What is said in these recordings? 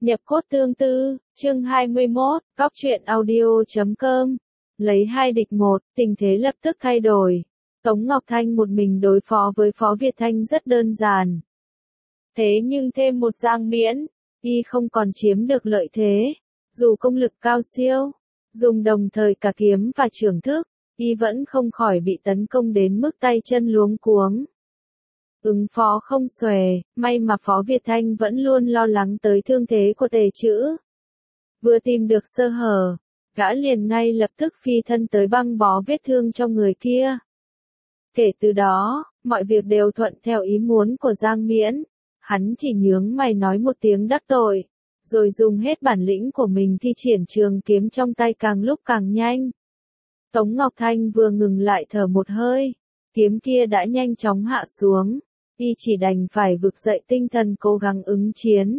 Nhập cốt tương tư, chương 21, Cóc truyện audio.com. Lấy 2 địch 1, tình thế lập tức thay đổi. Tống Ngọc Thanh một mình đối phó với Phó Việt Thanh rất đơn giản. Thế nhưng thêm một Giang Miễn, y không còn chiếm được lợi thế. Dù công lực cao siêu, dùng đồng thời cả kiếm và trưởng thức, y vẫn không khỏi bị tấn công đến mức tay chân luống cuống. Ứng phó không xuể, may mà Phó Việt Thanh vẫn luôn lo lắng tới thương thế của Tề Chữ. Vừa tìm được sơ hở, gã liền ngay lập tức phi thân tới băng bó vết thương cho người kia. Kể từ đó, mọi việc đều thuận theo ý muốn của Giang Miễn. Hắn chỉ nhướng mày nói một tiếng đắc tội, rồi dùng hết bản lĩnh của mình thi triển trường kiếm trong tay càng lúc càng nhanh. Tống Ngọc Thanh vừa ngừng lại thở một hơi, kiếm kia đã nhanh chóng hạ xuống. Y chỉ đành phải vực dậy tinh thần cố gắng ứng chiến.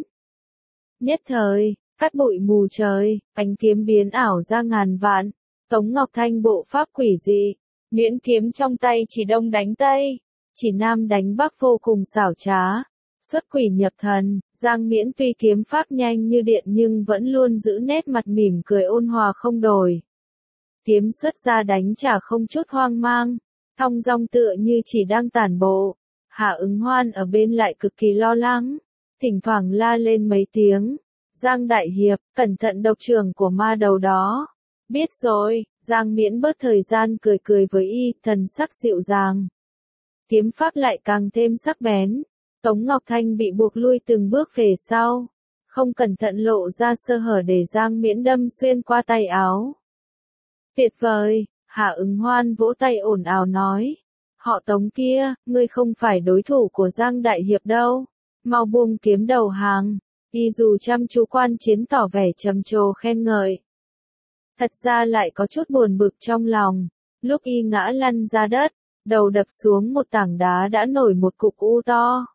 Nhất thời, cát bụi mù trời, ánh kiếm biến ảo ra ngàn vạn. Tống Ngọc Thanh bộ pháp quỷ dị, miễn kiếm trong tay chỉ đông đánh tây, chỉ nam đánh bắc vô cùng xảo trá. Xuất quỷ nhập thần, Giang Miễn tuy kiếm pháp nhanh như điện nhưng vẫn luôn giữ nét mặt mỉm cười ôn hòa không đổi. Kiếm xuất ra đánh trả không chút hoang mang, thong dong tựa như chỉ đang tản bộ. Hạ Ứng Hoan ở bên lại cực kỳ lo lắng, thỉnh thoảng la lên mấy tiếng. Giang Đại Hiệp, cẩn thận độc trưởng của ma đầu đó. Biết rồi, Giang Miễn bớt thời gian cười cười với y, thần sắc dịu dàng. Kiếm pháp lại càng thêm sắc bén. Tống Ngọc Thanh bị buộc lui từng bước về sau, không cẩn thận lộ ra sơ hở để Giang Miễn đâm xuyên qua tay áo. Tuyệt vời, Hạ Ứng Hoan vỗ tay ồn ào nói. Họ Tống kia, ngươi không phải đối thủ của Giang Đại Hiệp đâu. Mau buông kiếm đầu hàng. Y dù chăm chú quan chiến tỏ vẻ trầm trồ khen ngợi. Thật ra lại có chút buồn bực trong lòng. Lúc y ngã lăn ra đất, đầu đập xuống một tảng đá đã nổi một cục u to.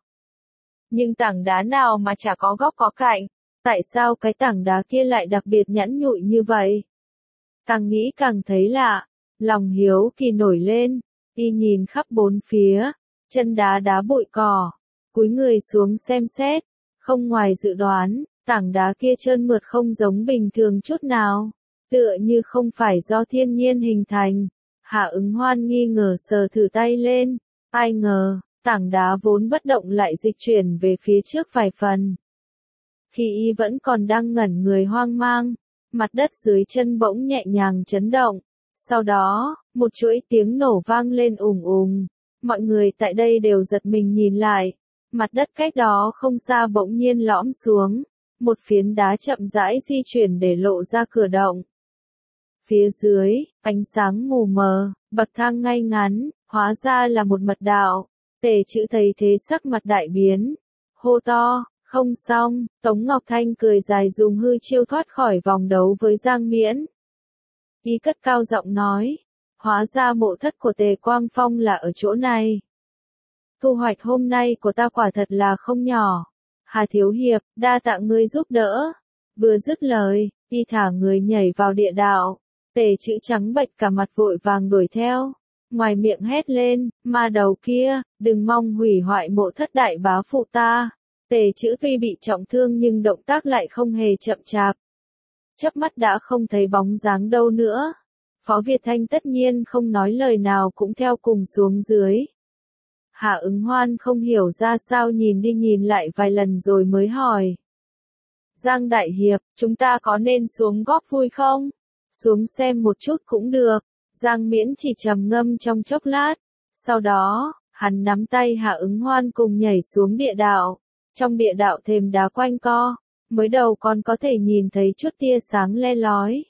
Nhưng tảng đá nào mà chả có góc có cạnh. Tại sao cái tảng đá kia lại đặc biệt nhẵn nhụi như vậy? Càng nghĩ càng thấy lạ. Lòng hiếu kỳ nổi lên. Y nhìn khắp bốn phía, chân đá đá bụi cỏ, cúi người xuống xem xét, không ngoài dự đoán, tảng đá kia trơn mượt không giống bình thường chút nào, tựa như không phải do thiên nhiên hình thành. Hạ Ứng Hoan nghi ngờ sờ thử tay lên, ai ngờ, tảng đá vốn bất động lại dịch chuyển về phía trước vài phần. Khi y vẫn còn đang ngẩn người hoang mang, mặt đất dưới chân bỗng nhẹ nhàng chấn động. Sau đó, một chuỗi tiếng nổ vang lên ùng ùng. Mọi người tại đây đều giật mình nhìn lại. Mặt đất cách đó không xa bỗng nhiên lõm xuống. Một phiến đá chậm rãi di chuyển để lộ ra cửa động. Phía dưới, ánh sáng mù mờ, bậc thang ngay ngắn, hóa ra là một mật đạo. Tề Chữ thấy thế sắc mặt đại biến. Hô to, không xong, Tống Ngọc Thanh cười dài dùng hư chiêu thoát khỏi vòng đấu với Giang Miễn. Y cất cao giọng nói, hóa ra mộ thất của Tề Quang Phong là ở chỗ này. Thu hoạch hôm nay của ta quả thật là không nhỏ. Hà Thiếu Hiệp, đa tạ ngươi giúp đỡ. Vừa dứt lời, y thả người nhảy vào địa đạo. Tề Chữ trắng bệch cả mặt vội vàng đuổi theo. Ngoài miệng hét lên, ma đầu kia, đừng mong hủy hoại mộ thất đại bá phụ ta. Tề Chữ tuy bị trọng thương nhưng động tác lại không hề chậm chạp. Chớp mắt đã không thấy bóng dáng đâu nữa. Phó Việt Thanh tất nhiên không nói lời nào cũng theo cùng xuống dưới. Hạ Ứng Hoan không hiểu ra sao nhìn đi nhìn lại vài lần rồi mới hỏi. Giang Đại Hiệp, chúng ta có nên xuống góp vui không? Xuống xem một chút cũng được. Giang Miễn chỉ trầm ngâm trong chốc lát. Sau đó, hắn nắm tay Hạ Ứng Hoan cùng nhảy xuống địa đạo. Trong địa đạo thềm đá quanh co. Mới đầu còn có thể nhìn thấy chút tia sáng le lói.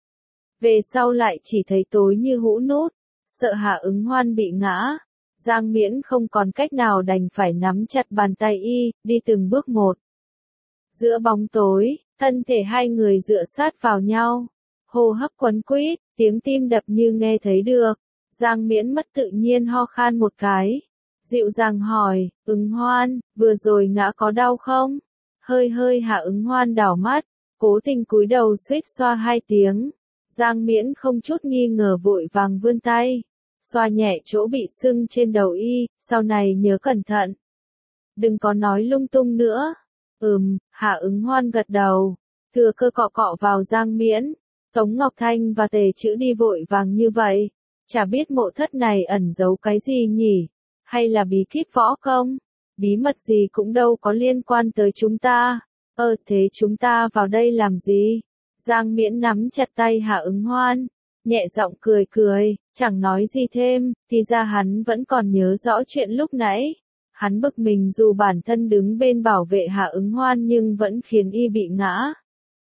Về sau lại chỉ thấy tối như hũ nút, sợ Hạ Ứng Hoan bị ngã. Giang Miễn không còn cách nào đành phải nắm chặt bàn tay y, đi từng bước một. Giữa bóng tối, thân thể hai người dựa sát vào nhau. Hô hấp quấn quýt, tiếng tim đập như nghe thấy được. Giang Miễn mất tự nhiên ho khan một cái. Dịu dàng hỏi, Ứng Hoan, vừa rồi ngã có đau không? Hơi Hạ Ứng Hoan đảo mắt, cố tình cúi đầu suýt xoa 2 tiếng. Giang Miễn không chút nghi ngờ vội vàng vươn tay, xoa nhẹ chỗ bị sưng trên đầu y, sau này nhớ cẩn thận. Đừng có nói lung tung nữa. Hạ Ứng Hoan gật đầu. Thừa cơ cọ cọ vào Giang Miễn. Tống Ngọc Thanh và Tề Chữ đi vội vàng như vậy. Chả biết mộ thất này ẩn giấu cái gì nhỉ? Hay là bí kíp võ công? Bí mật gì cũng đâu có liên quan tới chúng ta. Thế chúng ta vào đây làm gì? Giang Miễn nắm chặt tay Hạ Ứng Hoan, nhẹ giọng cười cười, chẳng nói gì thêm, thì ra hắn vẫn còn nhớ rõ chuyện lúc nãy. Hắn bực mình dù bản thân đứng bên bảo vệ Hạ Ứng Hoan nhưng vẫn khiến y bị ngã.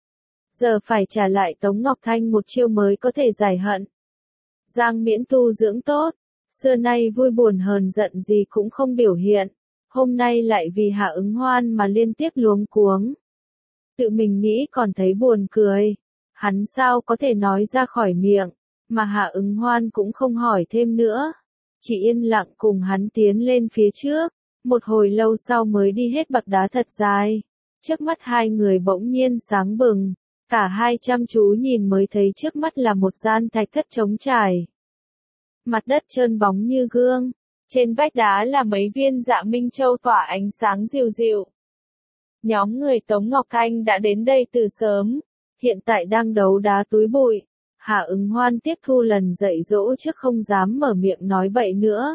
Giờ phải trả lại Tống Ngọc Thanh một chiêu mới có thể giải hận. Giang Miễn tu dưỡng tốt, xưa nay vui buồn hờn giận gì cũng không biểu hiện, hôm nay lại vì Hạ Ứng Hoan mà liên tiếp luống cuống. Tự mình nghĩ còn thấy buồn cười, hắn sao có thể nói ra khỏi miệng, mà Hạ Ứng Hoan cũng không hỏi thêm nữa. Chỉ yên lặng cùng hắn tiến lên phía trước, một hồi lâu sau mới đi hết bậc đá thật dài. Trước mắt hai người bỗng nhiên sáng bừng, cả hai chăm chú nhìn mới thấy trước mắt là một gian thạch thất trống trải. Mặt đất trơn bóng như gương, trên vách đá là mấy viên Dạ Minh Châu tỏa ánh sáng dịu dịu. Nhóm người Tống Ngọc Thanh đã đến đây từ sớm, hiện tại đang đấu đá túi bụi. Hạ Ứng Hoan tiếp thu lần dạy dỗ trước không dám mở miệng nói bậy nữa.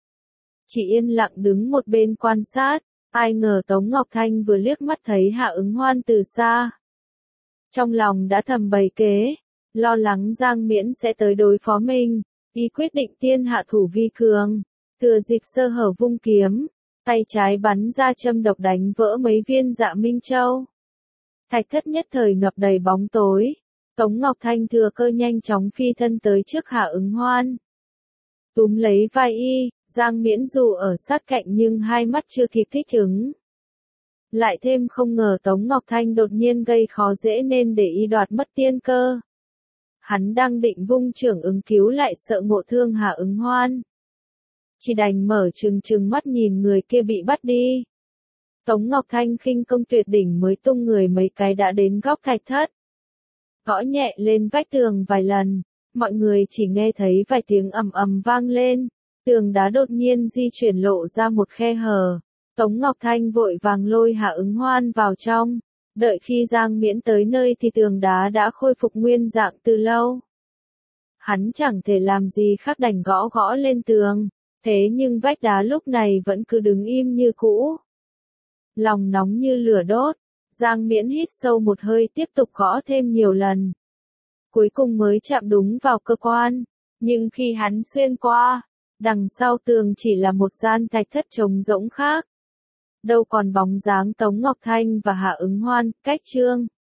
Chỉ yên lặng đứng một bên quan sát, ai ngờ Tống Ngọc Thanh vừa liếc mắt thấy Hạ Ứng Hoan từ xa. Trong lòng đã thầm bày kế, lo lắng Giang Miễn sẽ tới đối phó mình, y quyết định tiên hạ thủ vi cường, thừa dịp sơ hở vung kiếm, tay trái bắn ra châm độc đánh vỡ mấy viên Dạ Minh Châu. Thạch thất nhất thời ngập đầy bóng tối, Tống Ngọc Thanh thừa cơ nhanh chóng phi thân tới trước Hạ Ứng Hoan. Túm lấy vai y, Giang Miễn dù ở sát cạnh nhưng hai mắt chưa kịp thích ứng. Lại thêm không ngờ Tống Ngọc Thanh đột nhiên gây khó dễ nên để y đoạt mất tiên cơ. Hắn đang định vung chưởng ứng cứu lại sợ ngộ thương Hạ Ứng Hoan. Chỉ đành mở trừng mắt nhìn người kia bị bắt đi. Tống Ngọc Thanh khinh công tuyệt đỉnh mới tung người mấy cái đã đến góc thạch thất. Gõ nhẹ lên vách tường vài lần, mọi người chỉ nghe thấy vài tiếng ầm ầm vang lên, tường đá đột nhiên di chuyển lộ ra một khe hở. Tống Ngọc Thanh vội vàng lôi Hạ Ứng Hoan vào trong, đợi khi Giang Miễn tới nơi thì tường đá đã khôi phục nguyên dạng từ lâu. Hắn chẳng thể làm gì khác đành gõ lên tường, thế nhưng vách đá lúc này vẫn cứ đứng im như cũ. Lòng nóng như lửa đốt, Giang Miễn hít sâu một hơi tiếp tục gõ thêm nhiều lần. Cuối cùng mới chạm đúng vào cơ quan, nhưng khi hắn xuyên qua, đằng sau tường chỉ là một gian thạch thất trống rỗng khác. Đâu còn bóng dáng Tống Ngọc Thanh và Hạ Ứng Hoan, cách chương.